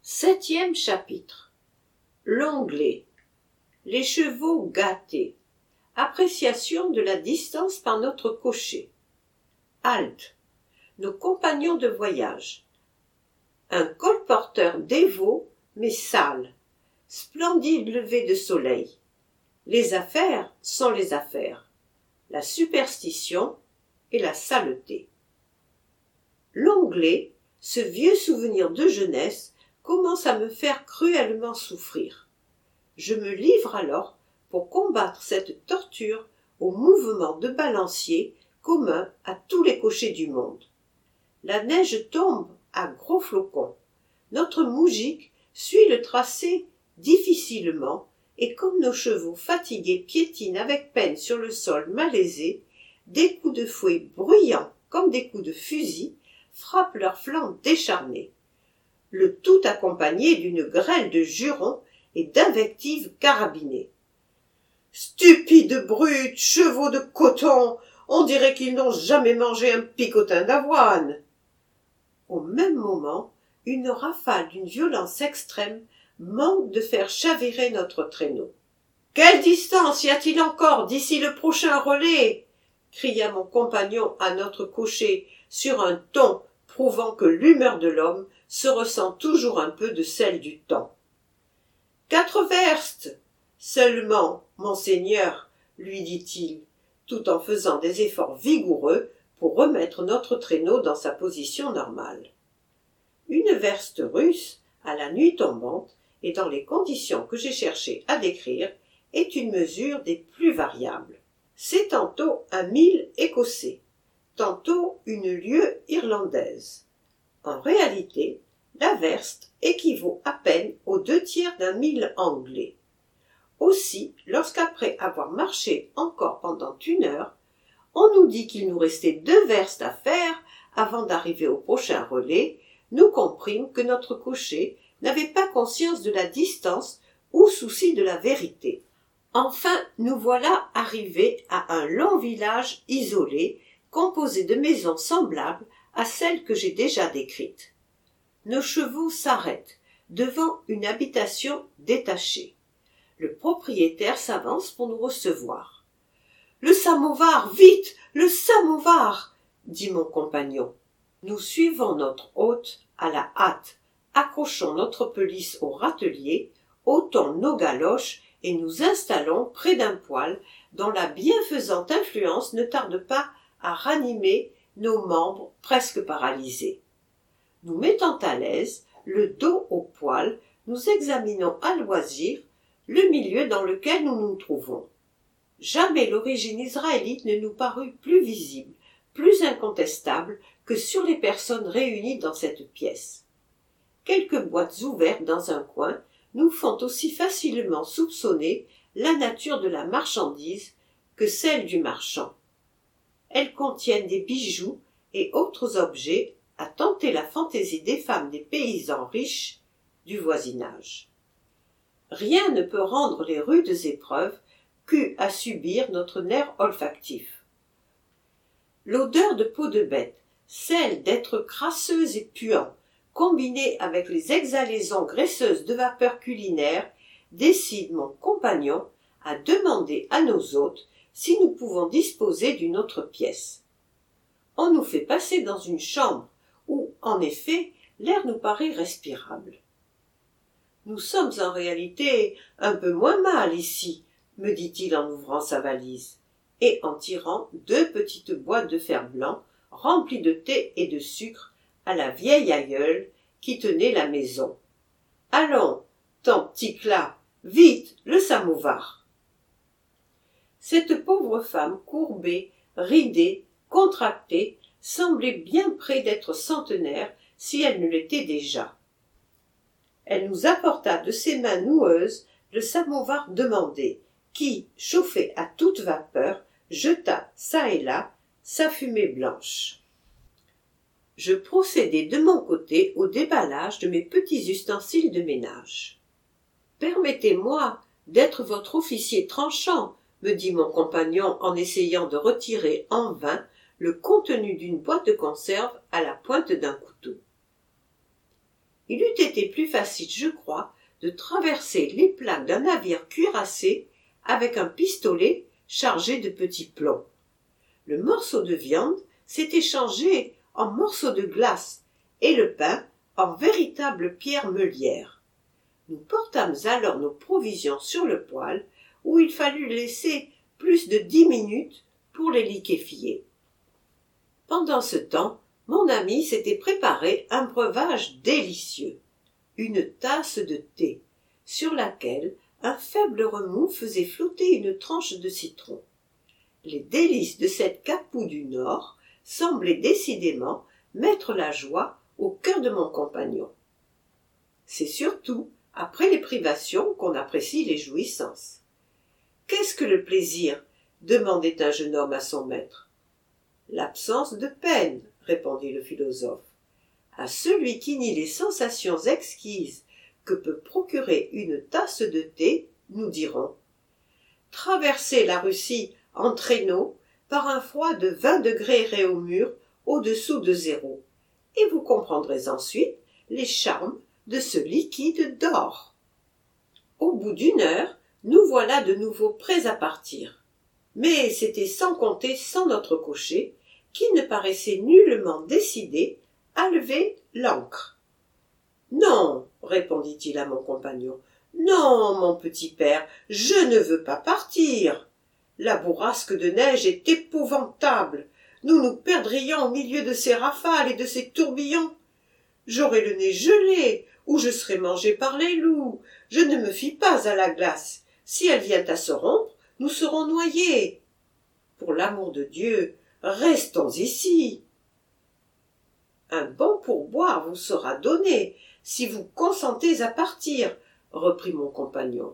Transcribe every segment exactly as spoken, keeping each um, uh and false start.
Septième chapitre. L'onglet. Les chevaux gâtés. Appréciation de la distance par notre cocher. Halte. Nos compagnons de voyage. Un colporteur dévot mais sale. Splendide lever de soleil. Les affaires sont les affaires. La superstition et la saleté. L'onglet, ce vieux souvenir de jeunesse, commence à me faire cruellement souffrir. Je me livre alors pour combattre cette torture au mouvement de balancier commun à tous les cochers du monde. La neige tombe à gros flocons. Notre moujik suit le tracé difficilement et comme nos chevaux fatigués piétinent avec peine sur le sol malaisé, des coups de fouet bruyants comme des coups de fusil frappent leurs flancs décharnés. Le tout accompagné d'une grêle de jurons et d'invectives carabinées. « Stupides brutes, chevaux de coton, on dirait qu'ils n'ont jamais mangé un picotin d'avoine !» Au même moment, une rafale d'une violence extrême manque de faire chavirer notre traîneau. « Quelle distance y a-t-il encore d'ici le prochain relais ?» cria mon compagnon à notre cocher sur un ton prouvant que l'humeur de l'homme se ressent toujours un peu de celle du temps. « Quatre verstes seulement, monseigneur, lui dit-il, tout en faisant des efforts vigoureux pour remettre notre traîneau dans sa position normale. Une verste russe, à la nuit tombante, et dans les conditions que j'ai cherché à décrire, est une mesure des plus variables. C'est tantôt un mille écossais, tantôt une lieue irlandaise. En réalité, la verste équivaut à peine aux deux tiers d'un mille anglais. Aussi, lorsqu'après avoir marché encore pendant une heure, on nous dit qu'il nous restait deux verstes à faire avant d'arriver au prochain relais, nous comprîmes que notre cocher n'avait pas conscience de la distance ou souci de la vérité. Enfin, nous voilà arrivés à un long village isolé, composé de maisons semblables à celles que j'ai déjà décrites. Nos chevaux s'arrêtent devant une habitation détachée. Le propriétaire s'avance pour nous recevoir. « Le samovar, vite, le samovar !» dit mon compagnon. Nous suivons notre hôte à la hâte, accrochons notre pelisse au râtelier, ôtons nos galoches et nous installons près d'un poêle dont la bienfaisante influence ne tarde pas à ranimer nos membres presque paralysés. Nous mettant à l'aise, le dos au poêle, nous examinons à loisir le milieu dans lequel nous nous trouvons. Jamais l'origine israélite ne nous parut plus visible, plus incontestable que sur les personnes réunies dans cette pièce. Quelques boîtes ouvertes dans un coin nous font aussi facilement soupçonner la nature de la marchandise que celle du marchand. Elles contiennent des bijoux et autres objets à tenter la fantaisie des femmes des paysans riches du voisinage. Rien ne peut rendre les rudes épreuves qu'eut à subir notre nerf olfactif. L'odeur de peau de bête, celle d'être crasseuse et puant, combinée avec les exhalaisons graisseuses de vapeur culinaire, décide mon compagnon à demander à nos hôtes si nous pouvons disposer d'une autre pièce. On nous fait passer dans une chambre où, en effet, l'air nous paraît respirable. Nous sommes en réalité un peu moins mal ici, me dit-il en ouvrant sa valise, et en tirant deux petites boîtes de fer-blanc remplies de thé et de sucre à la vieille aïeule qui tenait la maison. « Allons, ton petit clat, vite, le samovar !» Cette pauvre femme courbée, ridée, contractée, semblait bien près d'être centenaire si elle ne l'était déjà. Elle nous apporta de ses mains noueuses le samovar demandé, qui, chauffé à toute vapeur, jeta çà et là sa fumée blanche. Je procédai de mon côté au déballage de mes petits ustensiles de ménage. « Permettez-moi d'être votre officier tranchant, » me dit mon compagnon en essayant de retirer en vain le contenu d'une boîte de conserve à la pointe d'un couteau. Il eût été plus facile, je crois, de traverser les plaques d'un navire cuirassé avec un pistolet chargé de petits plombs. Le morceau de viande s'était changé en morceau de glace et le pain en véritable pierre meulière. Nous portâmes alors nos provisions sur le poêle, où il fallut laisser plus de dix minutes pour les liquéfier. Pendant ce temps, mon ami s'était préparé un breuvage délicieux, une tasse de thé, sur laquelle un faible remous faisait flotter une tranche de citron. Les délices de cette Capoue du Nord semblaient décidément mettre la joie au cœur de mon compagnon. C'est surtout après les privations qu'on apprécie les jouissances. « Qu'est-ce que le plaisir ?» demandait un jeune homme à son maître. « L'absence de peine, » répondit le philosophe. « À celui qui nie les sensations exquises que peut procurer une tasse de thé, nous dirons « Traversez la Russie en traîneau par un froid de vingt degrés Réaumur au-dessous de zéro, et vous comprendrez ensuite les charmes de ce liquide d'or. » Au bout d'une heure, nous voilà de nouveau prêts à partir. Mais c'était sans compter sans notre cocher, qui ne paraissait nullement décidé à lever l'ancre. « Non, répondit-il à mon compagnon, « non, mon petit père, je ne veux pas partir. La bourrasque de neige est épouvantable. Nous nous perdrions au milieu de ces rafales et de ces tourbillons. J'aurais le nez gelé, ou je serais mangé par les loups. Je ne me fie pas à la glace. Si elle vient à se rompre, nous serons noyés. Pour l'amour de Dieu, restons ici. Un bon pourboire vous sera donné, si vous consentez à partir, reprit mon compagnon.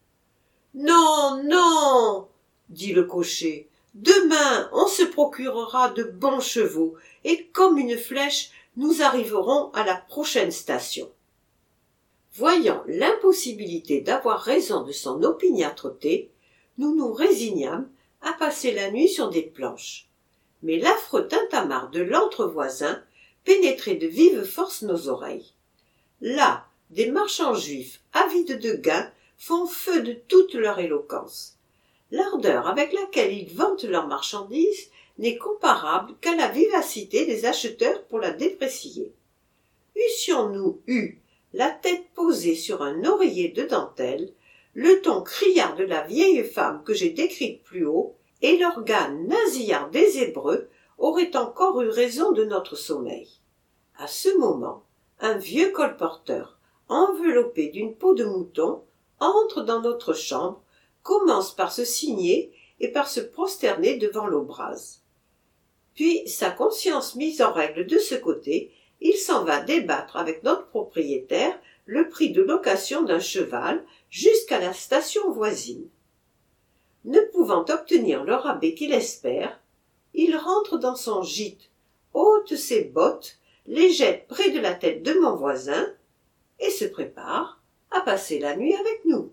Non, non, dit le cocher. Demain, on se procurera de bons chevaux, et comme une flèche, nous arriverons à la prochaine station. Voyant l'impossibilité d'avoir raison de son opiniâtreté, nous nous résignâmes à passer la nuit sur des planches. Mais l'affreux tintamarre de l'antre voisin pénétrait de vive force nos oreilles. Là, des marchands juifs, avides de gain, font feu de toute leur éloquence. L'ardeur avec laquelle ils vantent leurs marchandises n'est comparable qu'à la vivacité des acheteurs pour la déprécier. Eussions-nous eu la tête posée sur un oreiller de dentelle, le ton criard de la vieille femme que j'ai décrite plus haut, et l'organe nasillard des Hébreux aurait encore eu raison de notre sommeil. À ce moment, un vieux colporteur, enveloppé d'une peau de mouton, entre dans notre chambre, commence par se signer et par se prosterner devant l'aubrase. Puis, sa conscience mise en règle de ce côté, il s'en va débattre avec notre propriétaire le prix de location d'un cheval jusqu'à la station voisine. Ne pouvant obtenir le rabais qu'il espère, il rentre dans son gîte, ôte ses bottes, les jette près de la tête de mon voisin et se prépare à passer la nuit avec nous.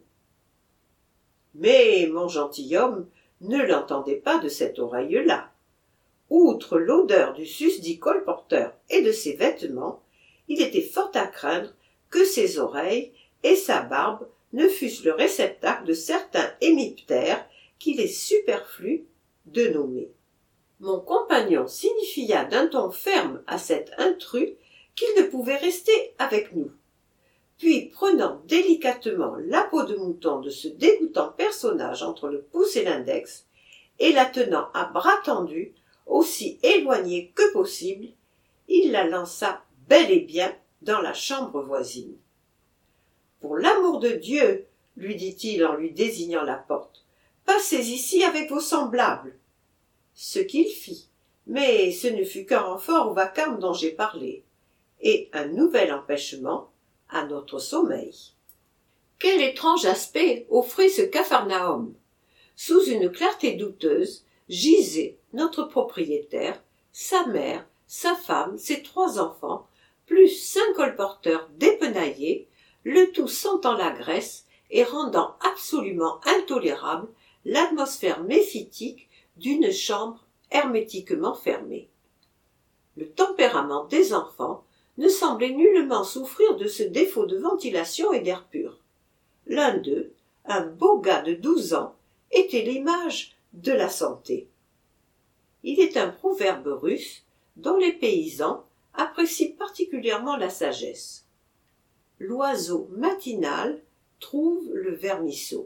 Mais mon gentilhomme ne l'entendait pas de cette oreille-là. Outre l'odeur du susdit colporteur et de ses vêtements, il était fort à craindre que ses oreilles et sa barbe ne fussent le réceptacle de certains hémiptères qu'il est superflu de nommer. Mon compagnon signifia d'un ton ferme à cet intrus qu'il ne pouvait rester avec nous. Puis, prenant délicatement la peau de mouton de ce dégoûtant personnage entre le pouce et l'index, et la tenant à bras tendus, aussi éloignée que possible, il la lança bel et bien dans la chambre voisine. « Pour l'amour de Dieu, lui dit-il en lui désignant la porte, passez ici avec vos semblables. » Ce qu'il fit, mais ce ne fut qu'un renfort au vacarme dont j'ai parlé, et un nouvel empêchement à notre sommeil. Quel étrange aspect offrait ce Capharnaüm! Sous une clarté douteuse gisait notre propriétaire, sa mère, sa femme, ses trois enfants, plus cinq colporteurs dépenaillés, le tout sentant la graisse et rendant absolument intolérable l'atmosphère méphitique d'une chambre hermétiquement fermée. Le tempérament des enfants ne semblaient nullement souffrir de ce défaut de ventilation et d'air pur. L'un d'eux, un beau gars de douze ans, était l'image de la santé. Il est un proverbe russe dont les paysans apprécient particulièrement la sagesse. L'oiseau matinal trouve le vermisseau.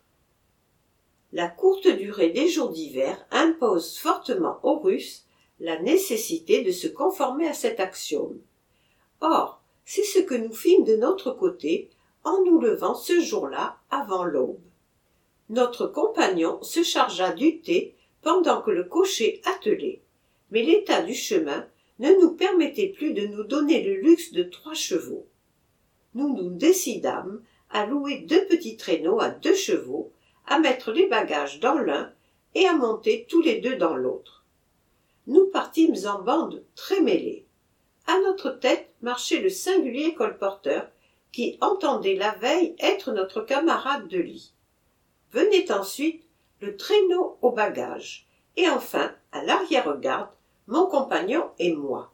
La courte durée des jours d'hiver impose fortement aux Russes la nécessité de se conformer à cet axiome. Or, c'est ce que nous fîmes de notre côté en nous levant ce jour-là avant l'aube. Notre compagnon se chargea du thé pendant que le cocher attelait, mais l'état du chemin ne nous permettait plus de nous donner le luxe de trois chevaux. Nous nous décidâmes à louer deux petits traîneaux à deux chevaux, à mettre les bagages dans l'un et à monter tous les deux dans l'autre. Nous partîmes en bande très mêlée. À notre tête marchait le singulier colporteur qui entendait la veille être notre camarade de lit. Venait ensuite le traîneau aux bagages, et enfin, à l'arrière-garde, mon compagnon et moi.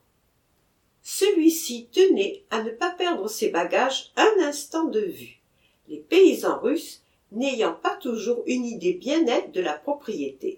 Celui-ci tenait à ne pas perdre ses bagages un instant de vue, les paysans russes n'ayant pas toujours une idée bien nette de la propriété.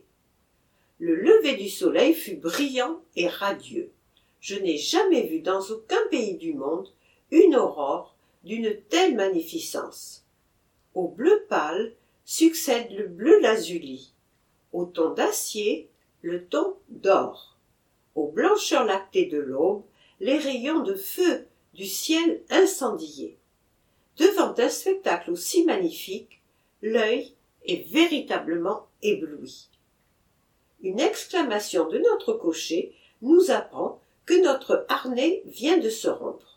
Le lever du soleil fut brillant et radieux. Je n'ai jamais vu dans aucun pays du monde une aurore d'une telle magnificence. Au bleu pâle succède le bleu lazuli, au ton d'acier le ton d'or, aux blancheurs lactées de l'aube les rayons de feu du ciel incendié. Devant un spectacle aussi magnifique, l'œil est véritablement ébloui. Une exclamation de notre cocher nous apprend que notre harnais vient de se rompre.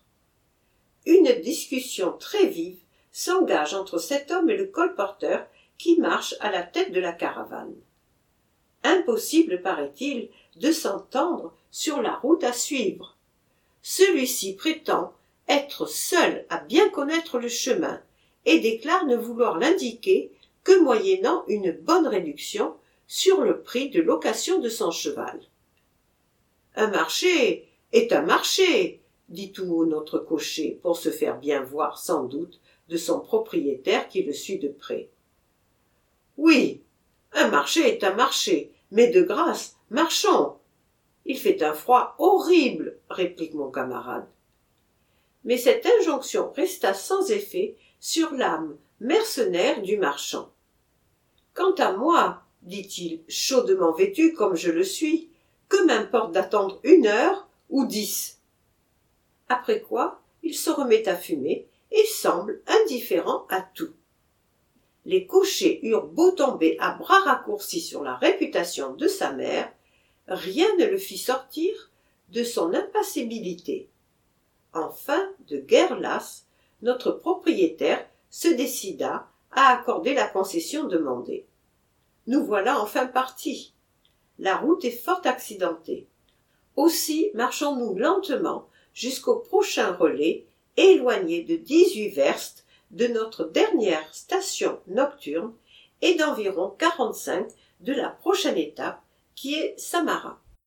Une discussion très vive s'engage entre cet homme et le colporteur qui marche à la tête de la caravane. Impossible, paraît-il, de s'entendre sur la route à suivre. Celui-ci prétend être seul à bien connaître le chemin et déclare ne vouloir l'indiquer que moyennant une bonne réduction sur le prix de location de son cheval. Un marché est un marché, dit tout haut notre cocher, pour se faire bien voir sans doute de son propriétaire qui le suit de près. Oui, un marché est un marché, mais de grâce, marchons. Il fait un froid horrible, réplique mon camarade. Mais cette injonction resta sans effet sur l'âme mercenaire du marchand. Quant à moi, dit-il, chaudement vêtu comme je le suis, que m'importe d'attendre une heure ou dix. Après quoi, il se remet à fumer et semble indifférent à tout. Les cochers eurent beau tomber à bras raccourcis sur la réputation de sa mère, rien ne le fit sortir de son impassibilité. Enfin, de guerre lasse, notre propriétaire se décida à accorder la concession demandée. Nous voilà enfin partis. La route est fort accidentée. Aussi marchons-nous lentement jusqu'au prochain relais, éloigné de dix-huit verstes de notre dernière station nocturne et d'environ quarante-cinq de la prochaine étape qui est Samara.